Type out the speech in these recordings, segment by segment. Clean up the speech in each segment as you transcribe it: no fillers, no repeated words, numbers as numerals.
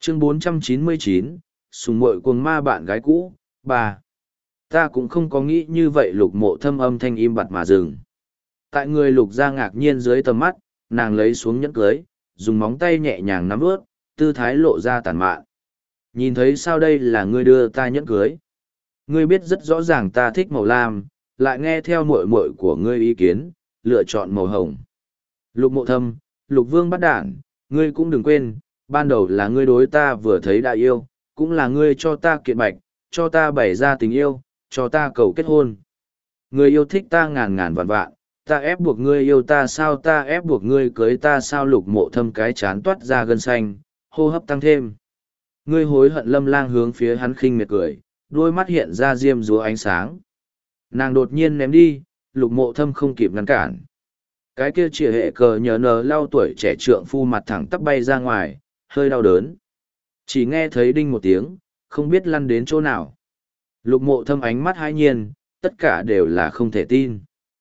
Chương 499, sùng muội cuồng ma bạn gái cũ, 3. Ta cũng không có nghĩ như vậy. Lục Mộ Thâm âm thanh im bặt mà dừng. Tại người Lục gia ngạc nhiên dưới tầm mắt, nàng lấy xuống nhẫn cưới, dùng móng tay nhẹ nhàng nắm ướt, tư thái lộ ra tàn mạn. Nhìn thấy sao đây là ngươi đưa ta nhẫn cưới. Ngươi biết rất rõ ràng ta thích màu lam, lại nghe theo muội muội của ngươi ý kiến, lựa chọn màu hồng. Lục Mộ Thâm, Lục Vương bắt đản, ngươi cũng đừng quên, ban đầu là ngươi đối ta vừa thấy đã yêu, cũng là ngươi cho ta kiện bạch, cho ta bày ra tình yêu, cho ta cầu kết hôn. Ngươi yêu thích ta ngàn ngàn vạn vạn, ta ép buộc ngươi yêu ta sao, ta ép buộc ngươi cưới ta sao. Lục Mộ Thâm cái chán toát ra gân xanh, hô hấp tăng thêm. Ngươi hối hận. Lâm Lang hướng phía hắn khinh miệt cười, đôi mắt hiện ra diêm dúa ánh sáng. Nàng đột nhiên ném đi, Lục Mộ Thâm không kịp ngăn cản. Cái kia chìa hệ cờ nhờ nờ lau tuổi trẻ trượng phu mặt thẳng tắp bay ra ngoài, hơi đau đớn. Chỉ nghe thấy đinh một tiếng, không biết lăn đến chỗ nào. Lục Mộ Thâm ánh mắt hãi nhiên, tất cả đều là không thể tin.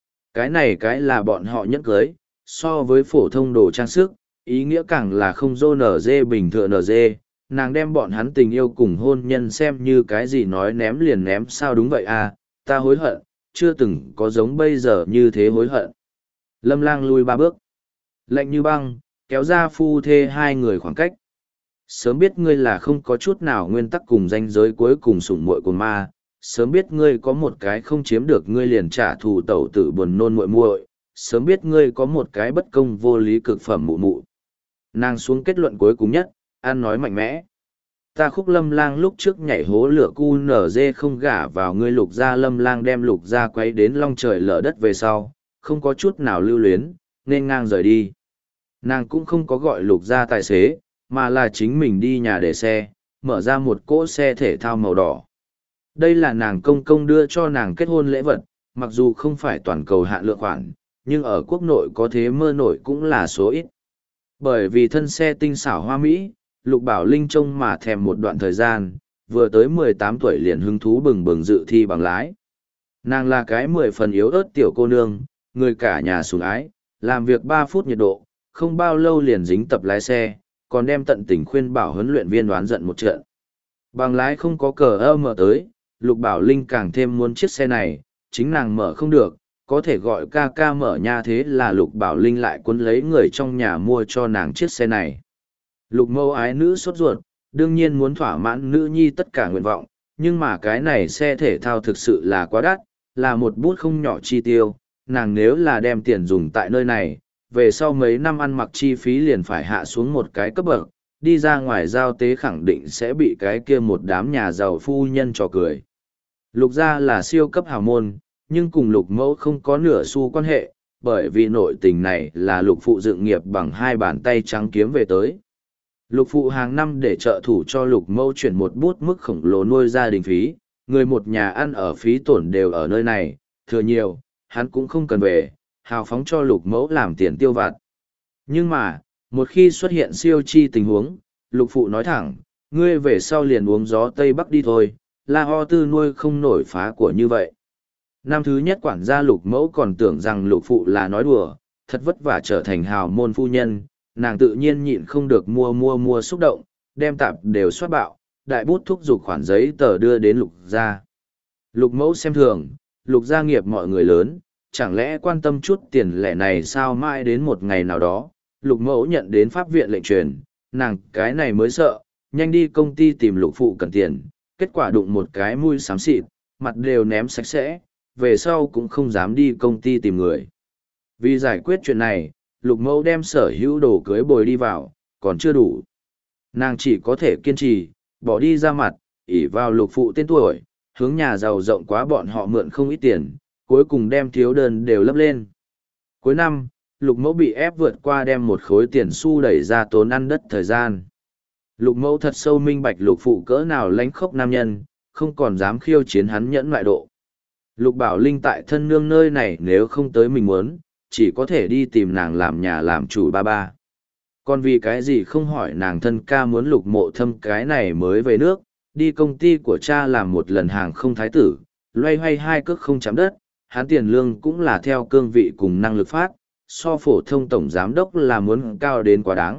Cái là bọn họ nhẫn cưới, so với phổ thông đồ trang sức, ý nghĩa càng là không dô nở dê bình thường nở dê. Nàng đem bọn hắn tình yêu cùng hôn nhân xem như cái gì nói ném liền ném sao. Đúng vậy à, ta hối hận, chưa từng có giống bây giờ như thế hối hận. Lâm Lang lui 3 bước, lạnh như băng, kéo ra phu thê hai người khoảng cách. Sớm biết ngươi là không có chút nào nguyên tắc cùng ranh giới cuối cùng sủng muội của ma, sớm biết ngươi có một cái không chiếm được ngươi liền trả thù tẩu tử buồn nôn muội muội, sớm biết ngươi có một cái bất công vô lý cực phẩm mụ mụ. Nàng xuống kết luận cuối cùng nhất, an nói mạnh mẽ. Ta Khúc Lâm Lang lúc trước nhảy hố lửa cu nở dê không gả vào ngươi. Lục gia. Lâm Lang đem Lục gia quay đến long trời lở đất về sau, không có chút nào lưu luyến, nên ngang rời đi. Nàng cũng không có gọi Lục gia tài xế, mà là chính mình đi nhà để xe, mở ra một cỗ xe thể thao màu đỏ. Đây là nàng công công đưa cho nàng kết hôn lễ vật, mặc dù không phải toàn cầu hạn lượng khoản, nhưng ở quốc nội có thế mơ nổi cũng là số ít. Bởi vì thân xe tinh xảo hoa mỹ, Lục Bảo Linh trông mà thèm một đoạn thời gian, vừa tới 18 tuổi liền hứng thú bừng bừng dự thi bằng lái. Nàng là cái 10 phần yếu ớt tiểu cô nương, người cả nhà sủng ái, làm việc 3 phút nhiệt độ, không bao lâu liền dính tập lái xe, còn đem tận tình khuyên bảo huấn luyện viên đoán giận một trận. Bằng lái không có cờ mở tới, Lục Bảo Linh càng thêm muốn chiếc xe này, chính nàng mở không được, có thể gọi ca ca mở nha. Thế là Lục Bảo Linh lại cuốn lấy người trong nhà mua cho nàng chiếc xe này. Lục Mâu ái nữ sốt ruột, đương nhiên muốn thỏa mãn nữ nhi tất cả nguyện vọng, nhưng mà cái này xe thể thao thực sự là quá đắt, là một bút không nhỏ chi tiêu. Nàng nếu là đem tiền dùng tại nơi này, về sau mấy năm ăn mặc chi phí liền phải hạ xuống một cái cấp bậc, đi ra ngoài giao tế khẳng định sẽ bị cái kia một đám nhà giàu phu nhân trò cười. Lục gia là siêu cấp hào môn, nhưng cùng Lục Mẫu không có nửa xu quan hệ, bởi vì nội tình này là Lục phụ dựng nghiệp bằng 2 bàn tay trắng kiếm về tới. Lục phụ hàng năm để trợ thủ cho Lục Mẫu chuyển một bút mức khổng lồ nuôi gia đình phí, người một nhà ăn ở phí tổn đều ở nơi này, thừa nhiều, hắn cũng không cần về, hào phóng cho Lục Mẫu làm tiền tiêu vặt. Nhưng mà, một khi xuất hiện siêu chi tình huống, Lục phụ nói thẳng, ngươi về sau liền uống gió Tây Bắc đi thôi, La Ho Tư nuôi không nổi phá của như vậy. Năm thứ nhất quản gia Lục Mẫu còn tưởng rằng Lục phụ là nói đùa, thật vất vả trở thành hào môn phu nhân, nàng tự nhiên nhịn không được mua xúc động, đem tạp đều soát bạo, đại bút thúc giục khoản giấy tờ đưa đến Lục gia. Lục Mẫu xem thường, Lục gia nghiệp mọi người lớn, chẳng lẽ quan tâm chút tiền lẻ này sao. Mãi đến một ngày nào đó, Lục Mẫu nhận đến pháp viện lệnh truyền, nàng cái này mới sợ, nhanh đi công ty tìm Lục phụ cần tiền, kết quả đụng một cái mũi xám xịt, mặt đều ném sạch sẽ, về sau cũng không dám đi công ty tìm người. Vì giải quyết chuyện này, Lục Mẫu đem sở hữu đồ cưới bồi đi vào, còn chưa đủ. Nàng chỉ có thể kiên trì, bỏ đi ra mặt, ỷ vào Lục phụ tên tuổi, hướng nhà giàu rộng quá bọn họ mượn không ít tiền, cuối cùng đem thiếu đơn đều lấp lên. Cuối năm, Lục Mẫu bị ép vượt qua đem một khối tiền xu đẩy ra tốn ăn đất thời gian. Lục Mẫu thật sâu minh bạch Lục phụ cỡ nào lánh khốc nam nhân, không còn dám khiêu chiến hắn nhẫn loại độ. Lục Bảo Linh tại thân nương nơi này nếu không tới mình muốn, chỉ có thể đi tìm nàng làm nhà làm chủ ba ba. Còn vì cái gì không hỏi nàng thân ca muốn Lục Mộ Thâm cái này mới về nước, đi công ty của cha làm một lần hàng không thái tử, loay hoay 2 cước không chạm đất, hắn tiền lương cũng là theo cương vị cùng năng lực phát, so phổ thông tổng giám đốc là muốn cao đến quá đáng,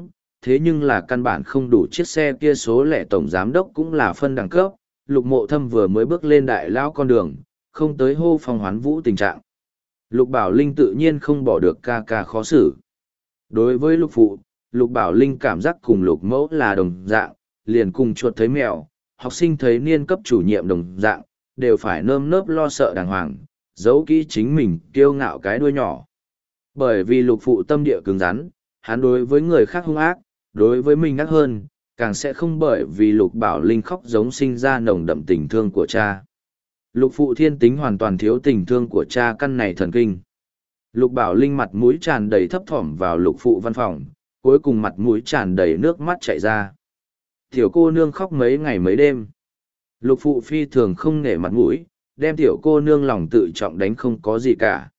thế nhưng là căn bản không đủ chiếc xe kia, số lẻ tổng giám đốc cũng là phân đẳng cấp, Lục Mộ Thâm vừa mới bước lên đại lão con đường, không tới hô phong hoán vũ tình trạng. Lục Bảo Linh tự nhiên không bỏ được ca ca khó xử. Đối với Lục Phụ, Lục Bảo Linh cảm giác cùng Lục Mẫu là đồng dạng, liền cùng chuột thấy mèo, học sinh thấy niên cấp chủ nhiệm đồng dạng, đều phải nơm nớp lo sợ đàng hoàng, giấu kỹ chính mình kiêu ngạo cái đuôi nhỏ. Bởi vì Lục Phụ tâm địa cứng rắn, hắn đối với người khác hung ác, đối với mình ác hơn, càng sẽ không bởi vì Lục Bảo Linh khóc giống sinh ra nồng đậm tình thương của cha. Lục Phụ thiên tính hoàn toàn thiếu tình thương của cha căn này thần kinh. Lục Bảo Linh mặt mũi tràn đầy thấp thỏm vào Lục Phụ văn phòng, cuối cùng mặt mũi tràn đầy nước mắt chảy ra. Tiểu cô nương khóc mấy ngày mấy đêm. Lục Phụ phi thường không nể mặt mũi, đem tiểu cô nương lòng tự trọng đánh không có gì cả.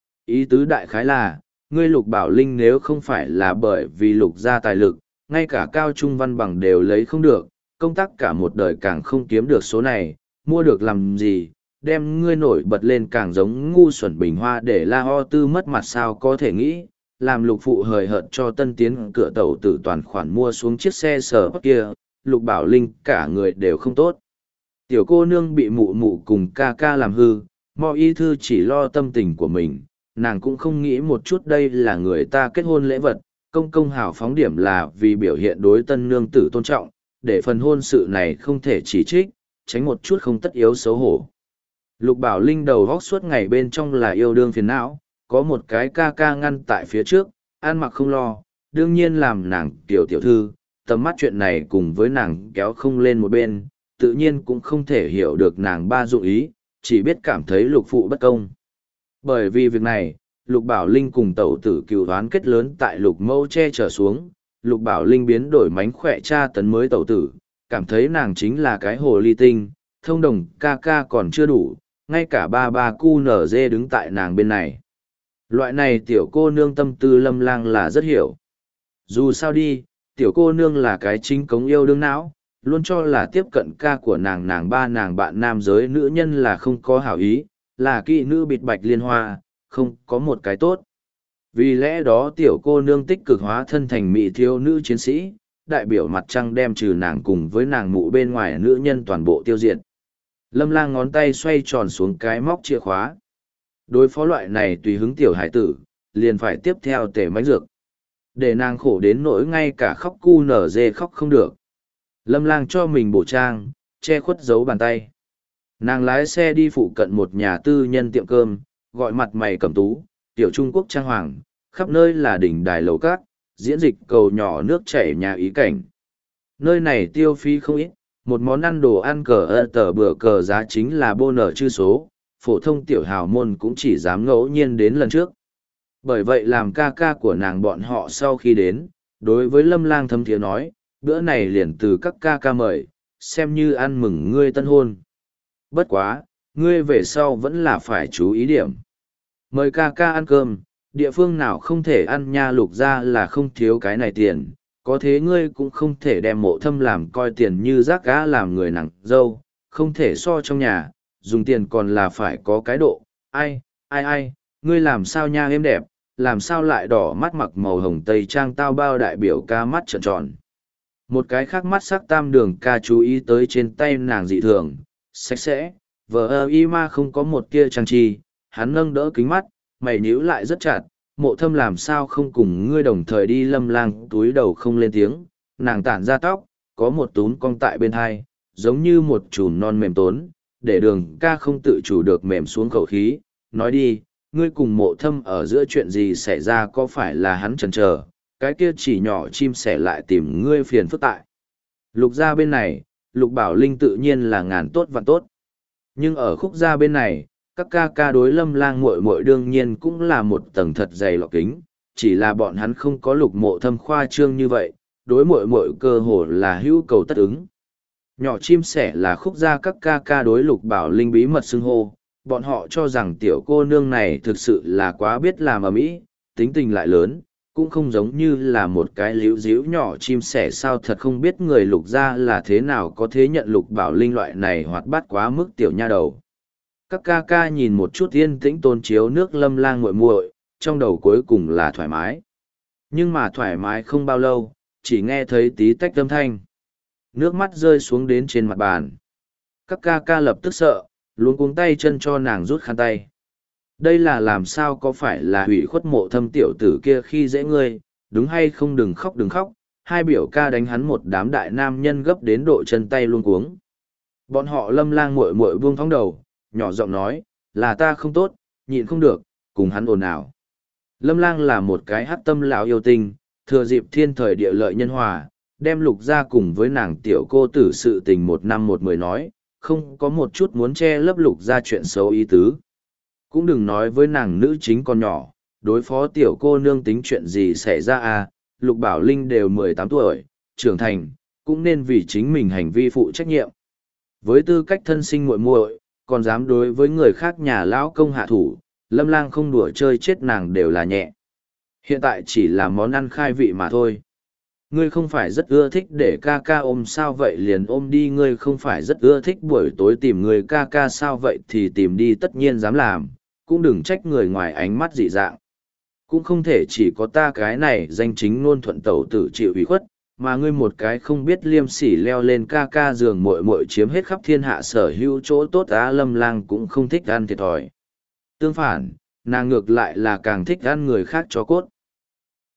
Ý tứ đại khái là, ngươi Lục Bảo Linh nếu không phải là bởi vì Lục gia tài lực, ngay cả cao trung văn bằng đều lấy không được, công tác cả một đời càng không kiếm được số này, mua được làm gì, đem ngươi nổi bật lên càng giống ngu xuẩn bình hoa để la ho tư mất mặt sao có thể nghĩ, làm Lục Phụ hời hợt cho tân tiến cửa tẩu tử toàn khoản mua xuống chiếc xe sở kia, Lục Bảo Linh cả người đều không tốt. Tiểu cô nương bị mụ mụ cùng ca ca làm hư, Mo Y Thư chỉ lo tâm tình của mình, nàng cũng không nghĩ một chút đây là người ta kết hôn lễ vật, công công hào phóng điểm là vì biểu hiện đối tân nương tử tôn trọng, để phần hôn sự này không thể chỉ trích, tránh một chút không tất yếu xấu hổ. Lục Bảo Linh đầu góc suốt ngày bên trong là yêu đương phiền não, có một cái ca ca ngăn tại phía trước, ăn mặc không lo, đương nhiên làm nàng tiểu tiểu thư, tầm mắt chuyện này cùng với nàng kéo không lên một bên, tự nhiên cũng không thể hiểu được nàng ba dụng ý, chỉ biết cảm thấy Lục Phụ bất công. Bởi vì việc này, Lục Bảo Linh cùng tẩu tử cừu đoán kết lớn tại Lục Mẫu che trở xuống, Lục Bảo Linh biến đổi mánh khỏe tra tấn mới tẩu tử, cảm thấy nàng chính là cái hồ ly tinh, thông đồng ca ca còn chưa đủ, ngay cả ba cu nở dê đứng tại nàng bên này. Loại này tiểu cô nương tâm tư Lâm Lang là rất hiểu. Dù sao đi, tiểu cô nương là cái chính cống yêu đương não, luôn cho là tiếp cận ca của nàng ba nàng bạn nam giới nữ nhân là không có hảo ý, là kỵ nữ bịt bạch liên hoa, không có một cái tốt. Vì lẽ đó tiểu cô nương tích cực hóa thân thành mỹ thiếu nữ chiến sĩ, đại biểu mặt trăng đem trừ nàng cùng với nàng mụ bên ngoài nữ nhân toàn bộ tiêu diệt. Lâm Lang ngón tay xoay tròn xuống cái móc chìa khóa. Đối phó loại này tùy hứng tiểu hải tử, liền phải tiếp theo tể mánh dược. Để nàng khổ đến nỗi ngay cả khóc cu nở dê khóc không được. Lâm Lang cho mình bổ trang, che khuất giấu bàn tay. Nàng lái xe đi phụ cận một nhà tư nhân tiệm cơm, gọi mặt mày cẩm tú, tiểu Trung Quốc trang hoàng, khắp nơi là đỉnh đài lầu cát, diễn dịch cầu nhỏ nước chảy nhà ý cảnh. Nơi này tiêu phí không ít, một món ăn đồ ăn cờ tờ bữa cờ giá chính là bô nở chư số, phổ thông tiểu hào môn cũng chỉ dám ngẫu nhiên đến lần trước. Bởi vậy làm ca ca của nàng bọn họ sau khi đến, đối với Lâm Lang thâm thiế nói, bữa này liền từ các ca ca mời, xem như ăn mừng ngươi tân hôn. Bất quá, ngươi về sau vẫn là phải chú ý điểm. Mời ca ca ăn cơm, địa phương nào không thể ăn nha, Lục ra là không thiếu cái này tiền, có thế ngươi cũng không thể đem Mộ Thâm làm coi tiền như rác gã làm người nặng dâu, không thể so trong nhà, dùng tiền còn là phải có cái độ. Ai, ngươi làm sao nha êm đẹp, làm sao lại đỏ mắt mặc màu hồng tây trang tao bao đại biểu ca mắt trợn tròn. Một cái khác mắt sắc tam đường ca chú ý tới trên tay nàng dị thường, sạch sẽ, vờ y ma không có một tia trang trí, hắn nâng đỡ kính mắt, mày nhíu lại rất chặt, Mộ Thâm làm sao không cùng ngươi đồng thời đi. Lâm Lang túi đầu không lên tiếng, nàng tản ra tóc, có một túm cong tại bên hai, giống như một chùm non mềm tốn, để đường ca không tự chủ được mềm xuống khẩu khí, nói đi, ngươi cùng Mộ Thâm ở giữa chuyện gì xảy ra, có phải là hắn chần chờ, cái kia chỉ nhỏ chim sẻ lại tìm ngươi phiền phức tại. Lục gia bên này, Lục Bảo Linh tự nhiên là ngàn tốt vạn tốt. Nhưng ở khúc gia bên này, các ca ca đối Lâm Lang muội muội đương nhiên cũng là một tầng thật dày lọc kính, chỉ là bọn hắn không có Lục Mộ Thâm khoa trương như vậy, đối muội muội cơ hồ là hữu cầu tất ứng. Nhỏ chim sẻ là khúc gia các ca ca đối Lục Bảo Linh bí mật xưng hô, bọn họ cho rằng tiểu cô nương này thực sự là quá biết làm ầm ĩ, tính tình lại lớn, cũng không giống như là một cái líu díu nhỏ chim sẻ, sao thật không biết người Lục gia là thế nào có thế nhận Lục Bảo Linh loại này hoạt bát quá mức tiểu nha đầu. Các ca ca nhìn một chút yên tĩnh tôn chiếu nước Lâm Lang muội muội, trong đầu cuối cùng là thoải mái. Nhưng mà thoải mái không bao lâu, chỉ nghe thấy tí tách âm thanh. Nước mắt rơi xuống đến trên mặt bàn. Các ca ca lập tức sợ, luống cuống tay chân cho nàng rút khăn tay. Đây là làm sao, có phải là hủy khuất Mộ Thâm tiểu tử kia khi dễ ngươi, đúng hay không? Đừng khóc đừng khóc. Hai biểu ca đánh hắn một đám đại nam nhân gấp đến độ chân tay luống cuống. Bọn họ Lâm Lang muội muội buông thõng đầu, nhỏ giọng nói, là ta không tốt, nhịn không được, cùng hắn ồn ào. Lâm Lang là một cái hắc tâm lão yêu tinh, thừa dịp thiên thời địa lợi nhân hòa, đem Lục gia cùng với nàng tiểu cô tử sự tình 1 năm 1 mười nói, không có một chút muốn che lấp Lục gia chuyện xấu ý tứ. Cũng đừng nói với nàng nữ chính con nhỏ, đối phó tiểu cô nương tính chuyện gì xảy ra à, Lục Bảo Linh đều 18 tuổi, trưởng thành, cũng nên vì chính mình hành vi phụ trách nhiệm. Với tư cách thân sinh muội muội, còn dám đối với người khác nhà lão công hạ thủ, Lâm Lang không đùa chơi chết nàng đều là nhẹ. Hiện tại chỉ là món ăn khai vị mà thôi. Ngươi không phải rất ưa thích để ca ca ôm sao vậy liền ôm đi, ngươi không phải rất ưa thích buổi tối tìm người ca ca sao vậy thì tìm đi, tất nhiên dám làm, cũng đừng trách người ngoài ánh mắt dị dạng. Cũng không thể chỉ có ta cái này danh chính ngôn thuận tẩu tử chịu ủy khuất, mà ngươi một cái không biết liêm sỉ leo lên ca ca giường muội muội chiếm hết khắp thiên hạ sở hữu chỗ tốt á. Lâm Lang cũng không thích ăn thiệt thòi. Tương phản, nàng ngược lại là càng thích ăn người khác cho cốt.